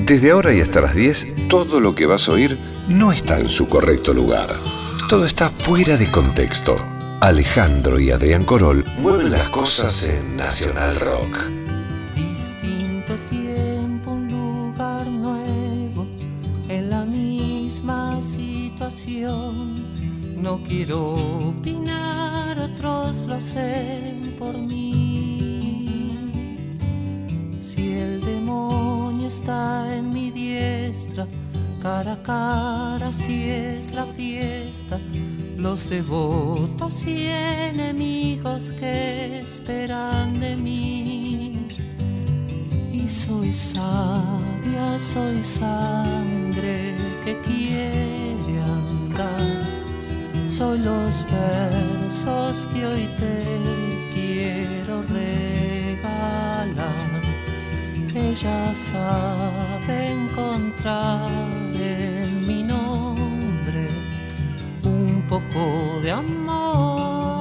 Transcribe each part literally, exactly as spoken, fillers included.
Desde ahora y hasta las diez, todo lo que vas a oír no está en su correcto lugar. Todo está fuera de contexto. Alejandro y Adrián Corol mueven las cosas en Nacional Rock. Distinto tiempo, un lugar nuevo, en la misma situación. No quiero opinar, otros lo hacen por mí. Si el demonio está en mi diestra, cara a cara si es la fiesta, los devotos y enemigos que esperan de mí. Y soy sabia, soy sangre que quiere andar, soy los versos que hoy te quiero regalar. Ella sabe encontrar en mi nombre un poco de amor.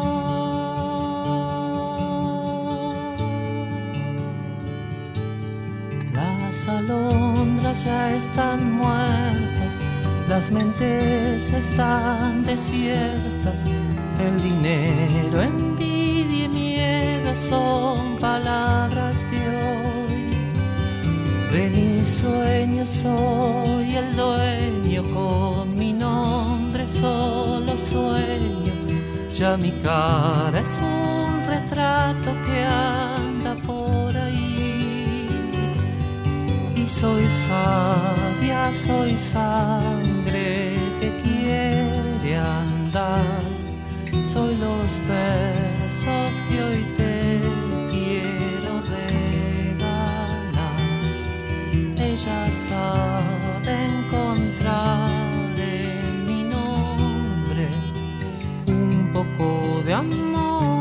Las alondras ya están muertas, las mentes están desiertas, el dinero, envidia y miedo son palabras de hoy. De mis sueños soy el dueño, con mi nombre solo sueño. Ya mi cara es un retrato que anda por ahí. Y soy sabia, soy sangre que quiere andar, soy los versos que hoy te quiero regalar. Ella sabe encontrar en mi nombre un poco de amor.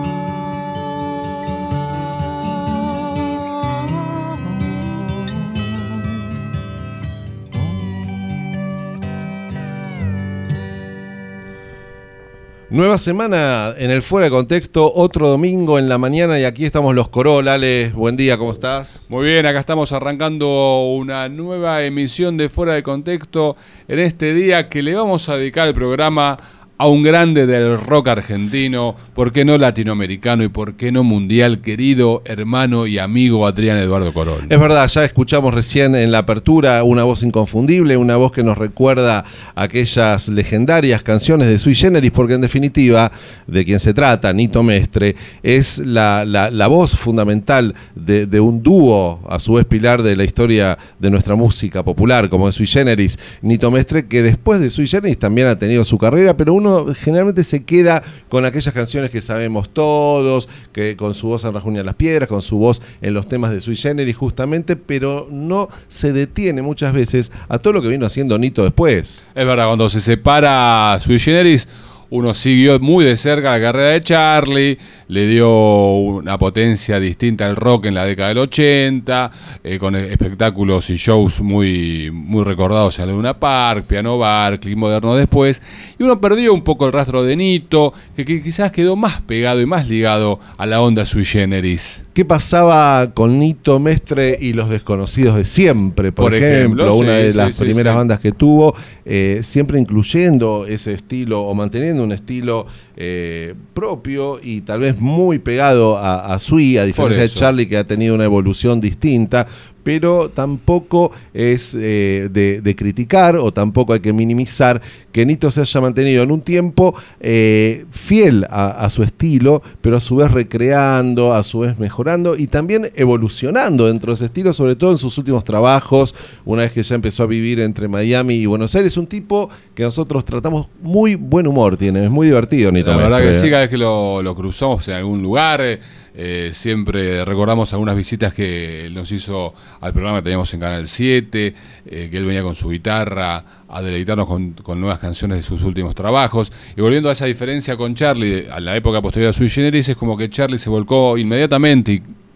Nueva semana en el Fuera de Contexto, otro domingo en la mañana y aquí estamos los Corol. Ale, buen día, ¿cómo estás? Muy bien, acá estamos arrancando una nueva emisión de Fuera de Contexto en este día que le vamos a dedicar el programa a un grande del rock argentino, ¿por qué no latinoamericano y por qué no mundial, querido hermano y amigo Adrián Eduardo Corol? Es verdad, ya escuchamos recién en la apertura una voz inconfundible, una voz que nos recuerda aquellas legendarias canciones de Sui Generis, porque en definitiva, de quien se trata, Nito Mestre, es la, la, la voz fundamental de, de un dúo, a su vez pilar de la historia de nuestra música popular, como es Sui Generis. Nito Mestre, que después de Sui Generis también ha tenido su carrera, pero uno generalmente se queda con aquellas canciones que sabemos todos, que con su voz en Rajunia las Piedras, con su voz en los temas de Sui Generis justamente, pero no se detiene muchas veces a todo lo que vino haciendo Nito después. Es verdad, cuando se separa Sui Generis, uno siguió muy de cerca la carrera de Charlie, le dio una potencia distinta al rock en la década del ochenta, eh, con espectáculos y shows muy, muy recordados en Luna Park, Piano Bar, Click Moderno después, y uno perdió un poco el rastro de Nito, que, que quizás quedó más pegado y más ligado a la onda Sui Generis. ¿Qué pasaba con Nito Mestre y los Desconocidos de siempre? Por, por ejemplo, ejemplo, una sí, de las sí, primeras sí, bandas que tuvo, eh, siempre incluyendo ese estilo o manteniendo un estilo eh, propio y tal vez muy pegado a, a Sui, a diferencia de Charlie, que ha tenido una evolución distinta, pero tampoco es eh, de, de criticar o tampoco hay que minimizar que Nito se haya mantenido en un tiempo eh, fiel a, a su estilo, pero a su vez recreando, a su vez mejorando y también evolucionando dentro de ese estilo, sobre todo en sus últimos trabajos, una vez que ya empezó a vivir entre Miami y Buenos Aires. Un tipo que nosotros tratamos, muy buen humor tiene, es muy divertido Nito La Mestre. verdad que sí, cada vez que lo, lo cruzamos en algún lugar, eh, Eh, siempre recordamos algunas visitas que nos hizo al programa que teníamos en Canal siete, eh, que él venía con su guitarra a deleitarnos con, con nuevas canciones de sus últimos trabajos. Y volviendo a esa diferencia con Charlie, a la época posterior a Sui Generis, es como que Charlie se volcó inmediatamente y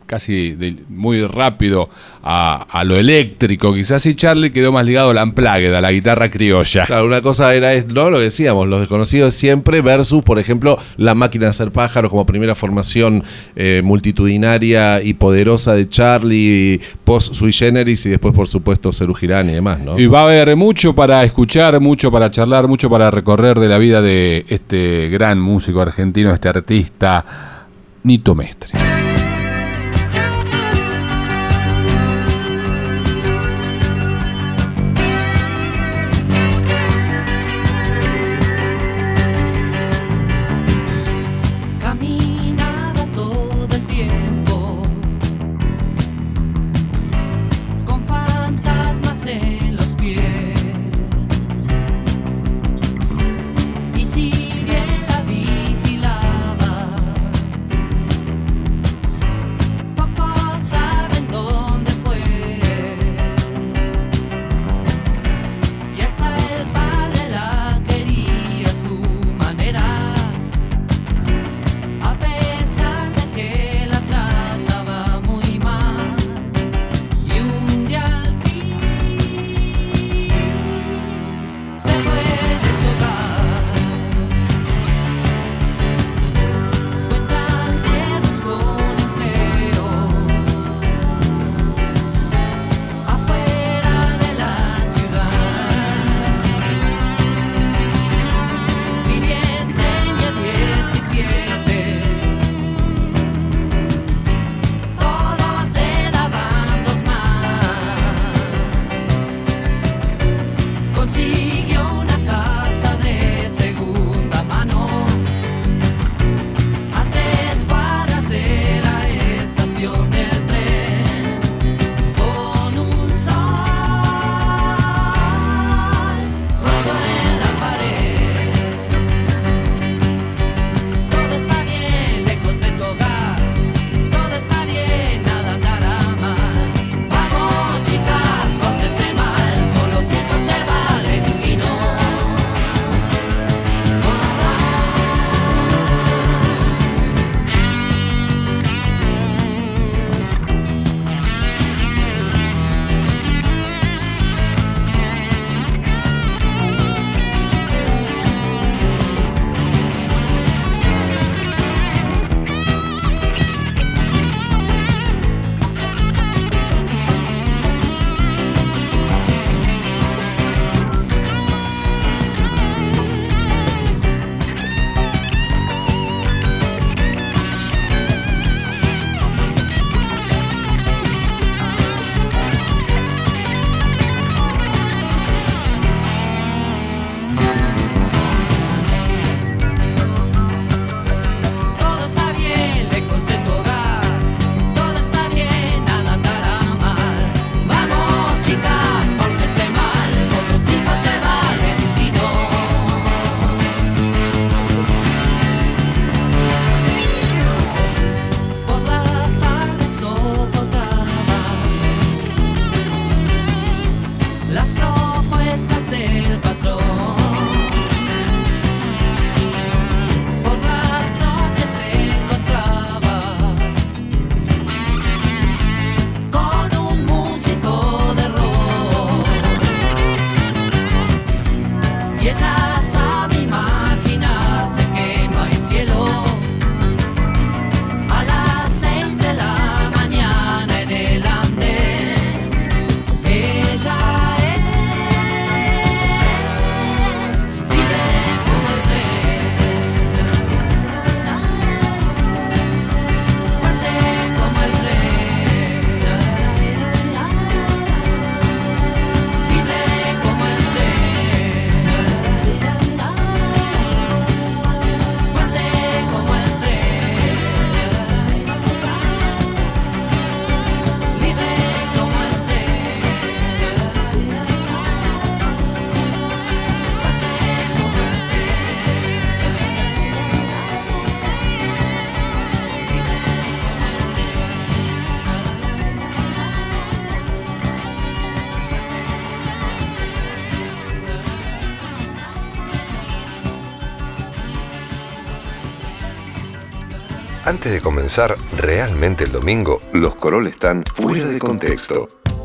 casi de, muy rápido a, a lo eléctrico quizás, y Charlie quedó más ligado al unplugged, a la guitarra criolla. Claro, una cosa era ¿no? lo que decíamos, Los Desconocidos siempre versus, por ejemplo, La Máquina de Hacer Pájaros como primera formación eh, multitudinaria y poderosa de Charlie, post Sui Generis, y después, por supuesto, Serú Girán y demás, ¿no? Y va a haber mucho para escuchar, mucho para charlar, mucho para recorrer de la vida de este gran músico argentino, este artista, Nito Mestre. Antes de comenzar realmente el domingo, los Corol están fuera de contexto.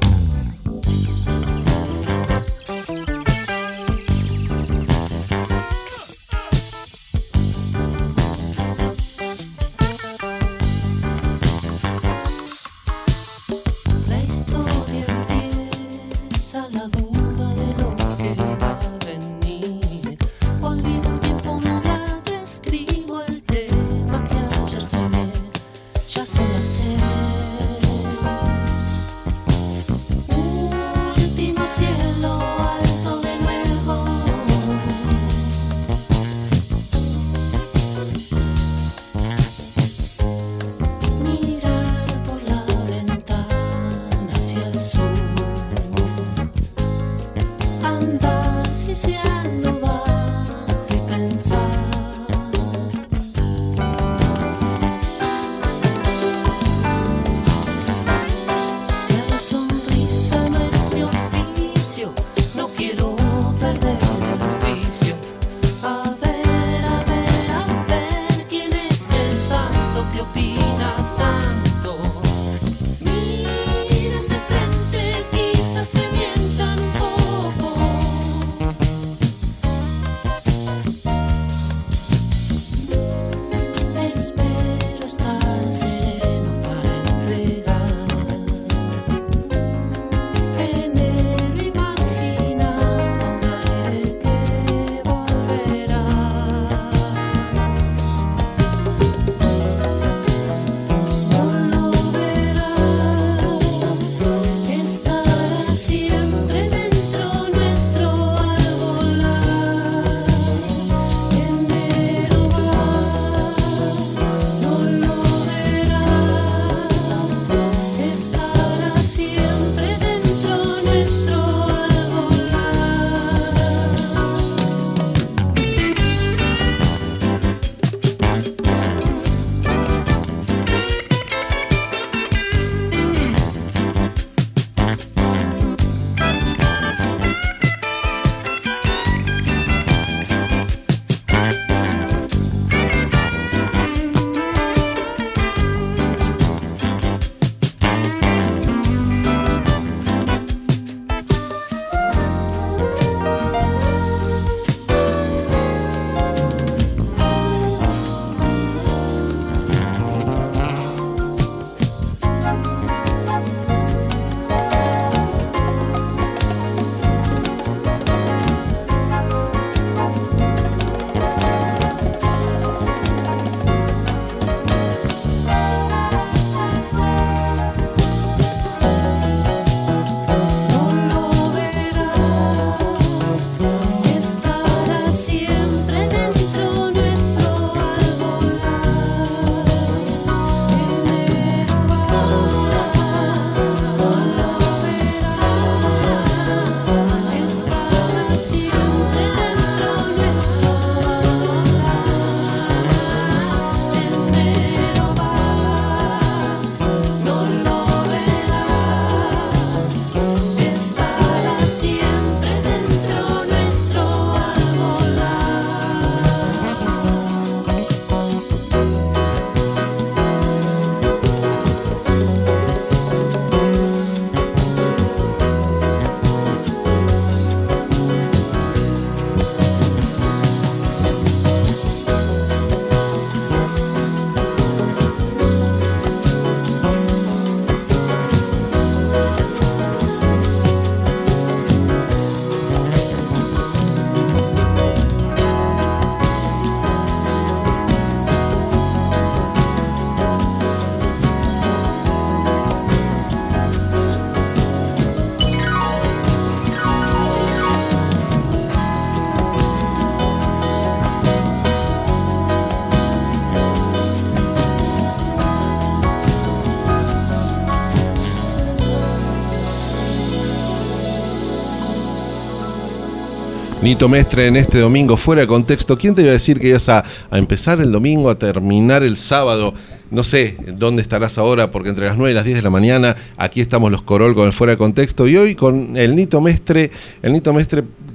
Nito Mestre en este domingo fuera de contexto. ¿Quién te iba a decir que ibas a, a empezar el domingo, a terminar el sábado? No sé dónde estarás ahora, porque entre las nueve y las diez de la mañana aquí estamos los Corol con el fuera de contexto, y hoy con el Nito Mestre, el Nito Mestre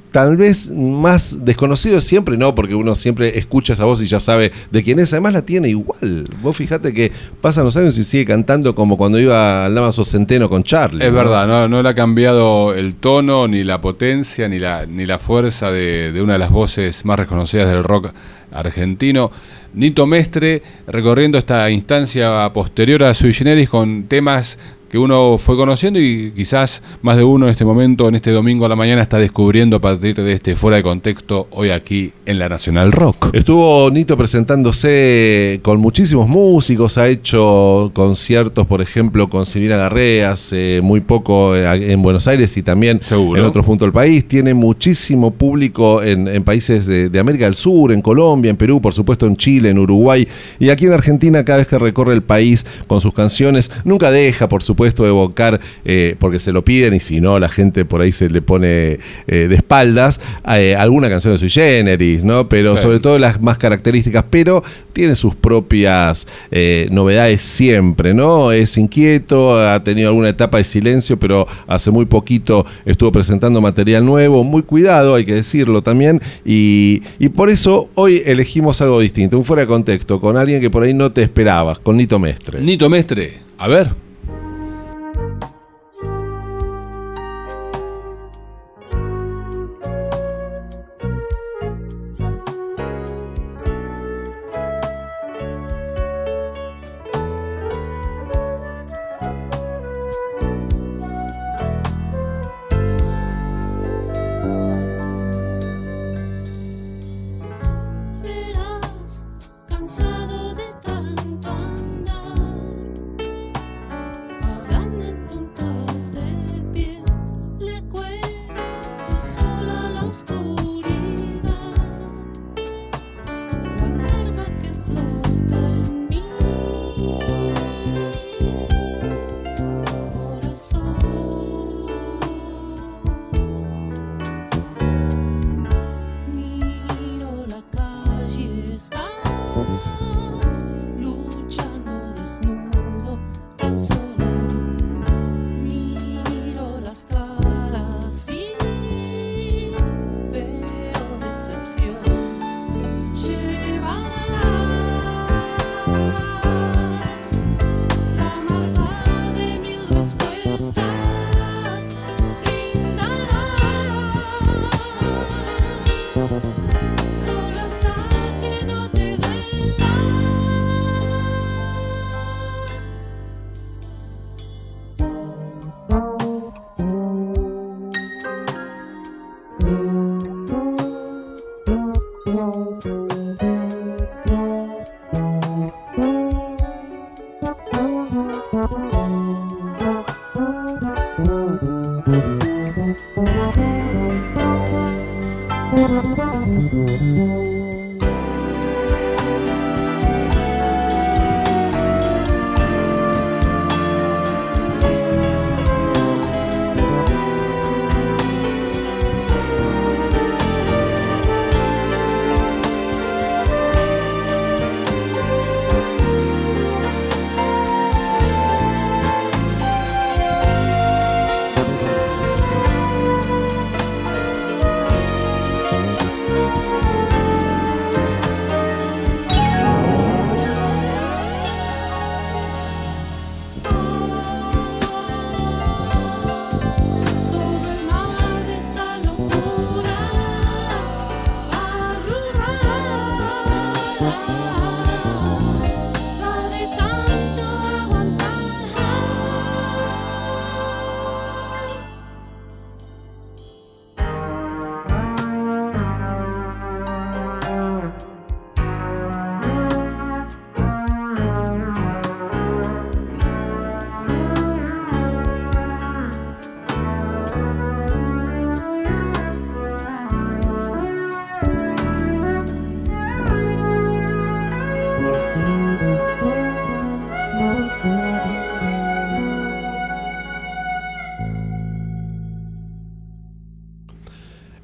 tal vez más desconocido siempre, no, porque uno siempre escucha esa voz y ya sabe de quién es, además la tiene igual. Vos fijate que pasan los años y sigue cantando como cuando iba al Dámaso Centeno con Charlie. Es ¿no? verdad, no, no le ha cambiado el tono, ni la potencia, ni la, ni la fuerza de, de una de las voces más reconocidas del rock argentino. Nito Mestre recorriendo esta instancia posterior a Sui Generis con temas que uno fue conociendo y quizás más de uno en este momento, en este domingo a la mañana, está descubriendo a partir de este Fuera de Contexto hoy aquí en la Nacional Rock. Estuvo Nito presentándose con muchísimos músicos, ha hecho conciertos, por ejemplo, con Silvina Garré hace muy poco en Buenos Aires y también Seguro. en otros puntos del país. Tiene muchísimo público en, en países de, de América del Sur, en Colombia, en Perú, por supuesto en Chile, en Uruguay y aquí en Argentina. Cada vez que recorre el país con sus canciones, nunca deja, por supuesto, puesto de evocar, eh, porque se lo piden y si no la gente por ahí se le pone eh, de espaldas, eh, alguna canción de Sui Generis, ¿no? Pero sí. sobre todo las más características, pero tiene sus propias eh, novedades siempre, ¿no? Es inquieto, ha tenido alguna etapa de silencio, pero hace muy poquito estuvo presentando material nuevo, muy cuidado, hay que decirlo también, y, y por eso hoy elegimos algo distinto, un Fuera de Contexto, con alguien que por ahí no te esperabas, con Nito Mestre. Nito Mestre, a ver.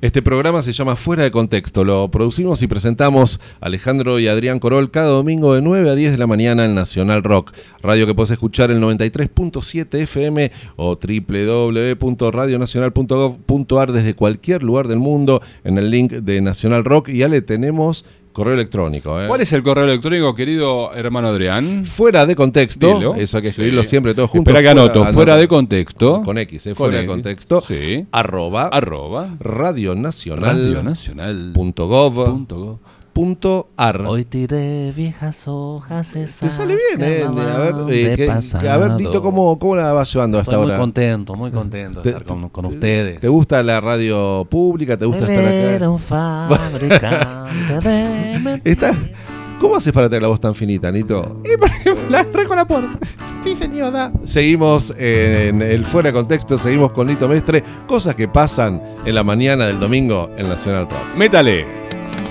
Este programa se llama Fuera de Contexto. Lo producimos y presentamos Alejandro y Adrián Corol cada domingo de nueve a diez de la mañana en Nacional Rock. Radio que podés escuchar en noventa y tres punto siete F M o doble u doble u doble u punto radio nacional punto gov punto a r desde cualquier lugar del mundo en el link de Nacional Rock. Y ya le tenemos correo electrónico. ¿eh? ¿Cuál es el correo electrónico, querido hermano Adrián? Fuera de contexto. Dilo. Eso hay que escribirlo sí. siempre todos juntos. Espera que anoto. Fuera, fuera de contexto. Con X, ¿eh? Fuera con de contexto. Sí. Arroba. Arroba. Radio Nacional. Radio Nacional. Punto gov. Punto gov. Punto ar. Hoy tiré viejas hojas esas. Te sale bien, eh. A ver, eh, que, que, a ver, Nito, ¿cómo, cómo la vas llevando hasta Estoy ahora? muy contento, muy contento de te, estar con, con ustedes. ¿Te gusta la radio pública? ¿Te gusta Él estar acá? Era un fabricante de mentiras. ¿Está? ¿Cómo haces para tener la voz tan finita, Nito? Y por ejemplo, la agarré con la puerta. Sí, señora. Seguimos en el Fuera de Contexto, seguimos con Nito Mestre. Cosas que pasan en la mañana del domingo en Nacional Rock. Métale.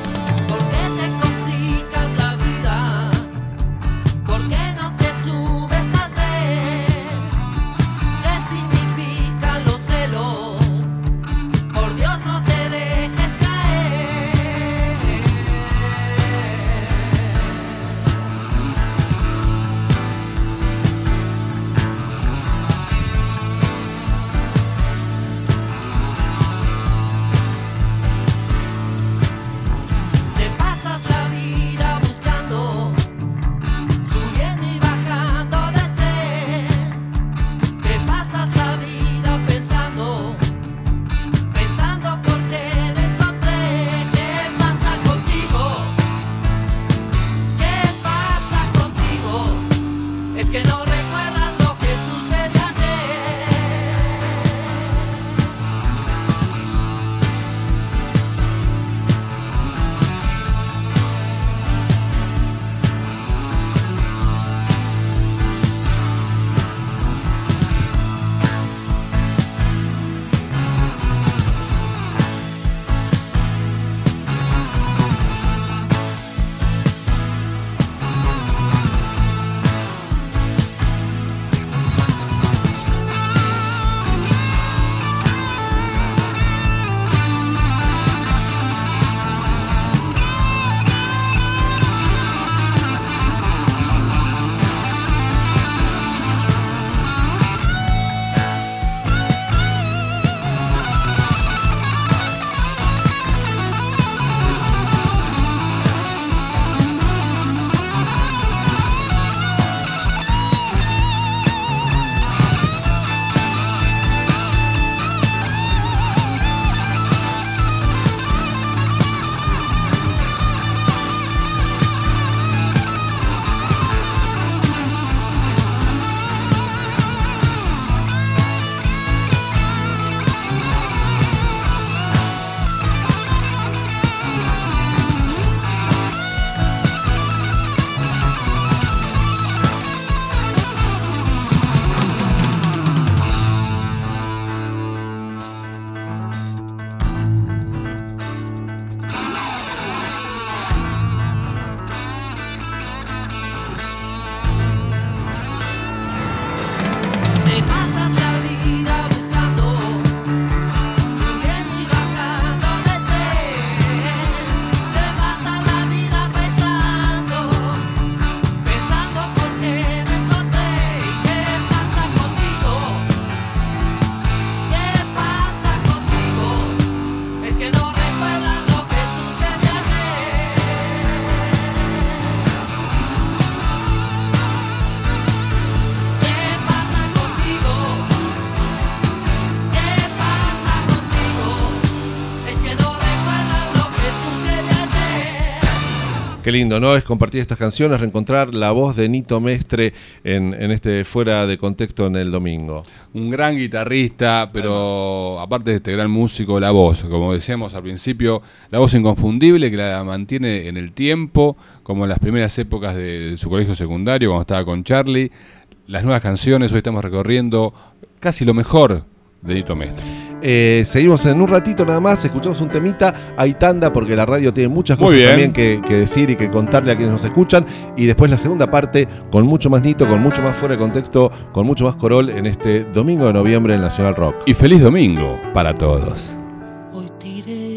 Qué lindo, ¿no? Es compartir estas canciones, reencontrar la voz de Nito Mestre en, en este Fuera de Contexto en el domingo. Un gran guitarrista, pero además, aparte de este gran músico, la voz, como decíamos al principio, la voz inconfundible que la mantiene en el tiempo, como en las primeras épocas de, de su colegio secundario, cuando estaba con Charlie. Las nuevas canciones, hoy estamos recorriendo casi lo mejor de Nito Mestre. Eh, seguimos en un ratito nada más, escuchamos un temita, hay tanda porque la radio tiene muchas cosas también que, que decir y que contarle a quienes nos escuchan, y después la segunda parte con mucho más Nito, con mucho más Fuera de Contexto, con mucho más Corol en este domingo de noviembre en Nacional Rock. Y feliz domingo para todos. Hoy tiré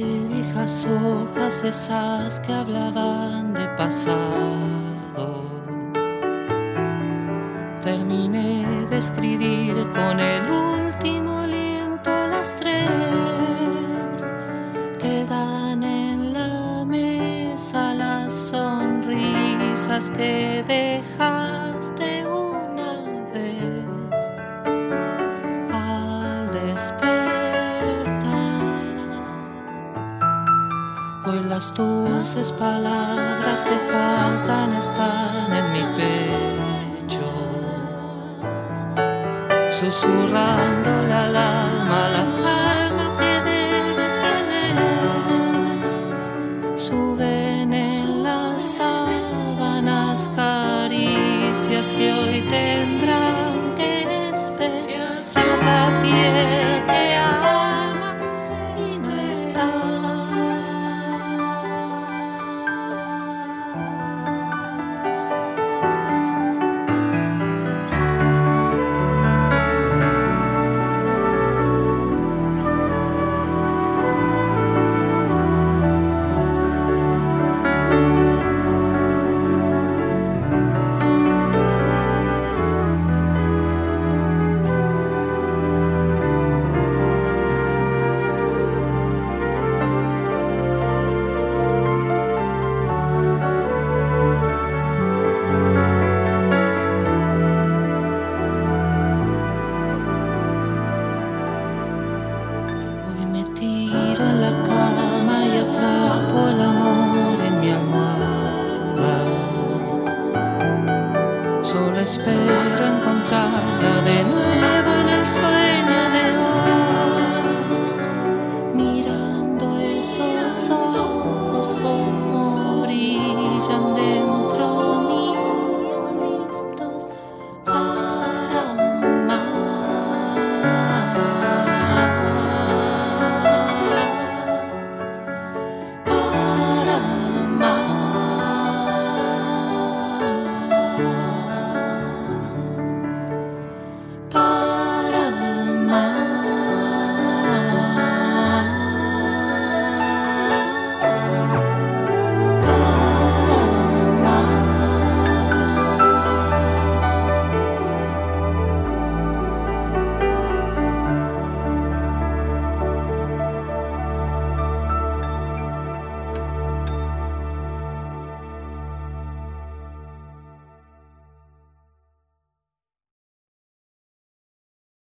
las hojas esas que hablaban de pasado. Terminé de escribir con el último aliento a las tres. Quedan en la mesa las sonrisas que dejaste una vez. Al despertar, hoy las dulces palabras que faltan están en mi pecho, susurrándole al alma la calma que debe tener. Suben en las sábanas caricias que hoy tendrán que esperar la piel.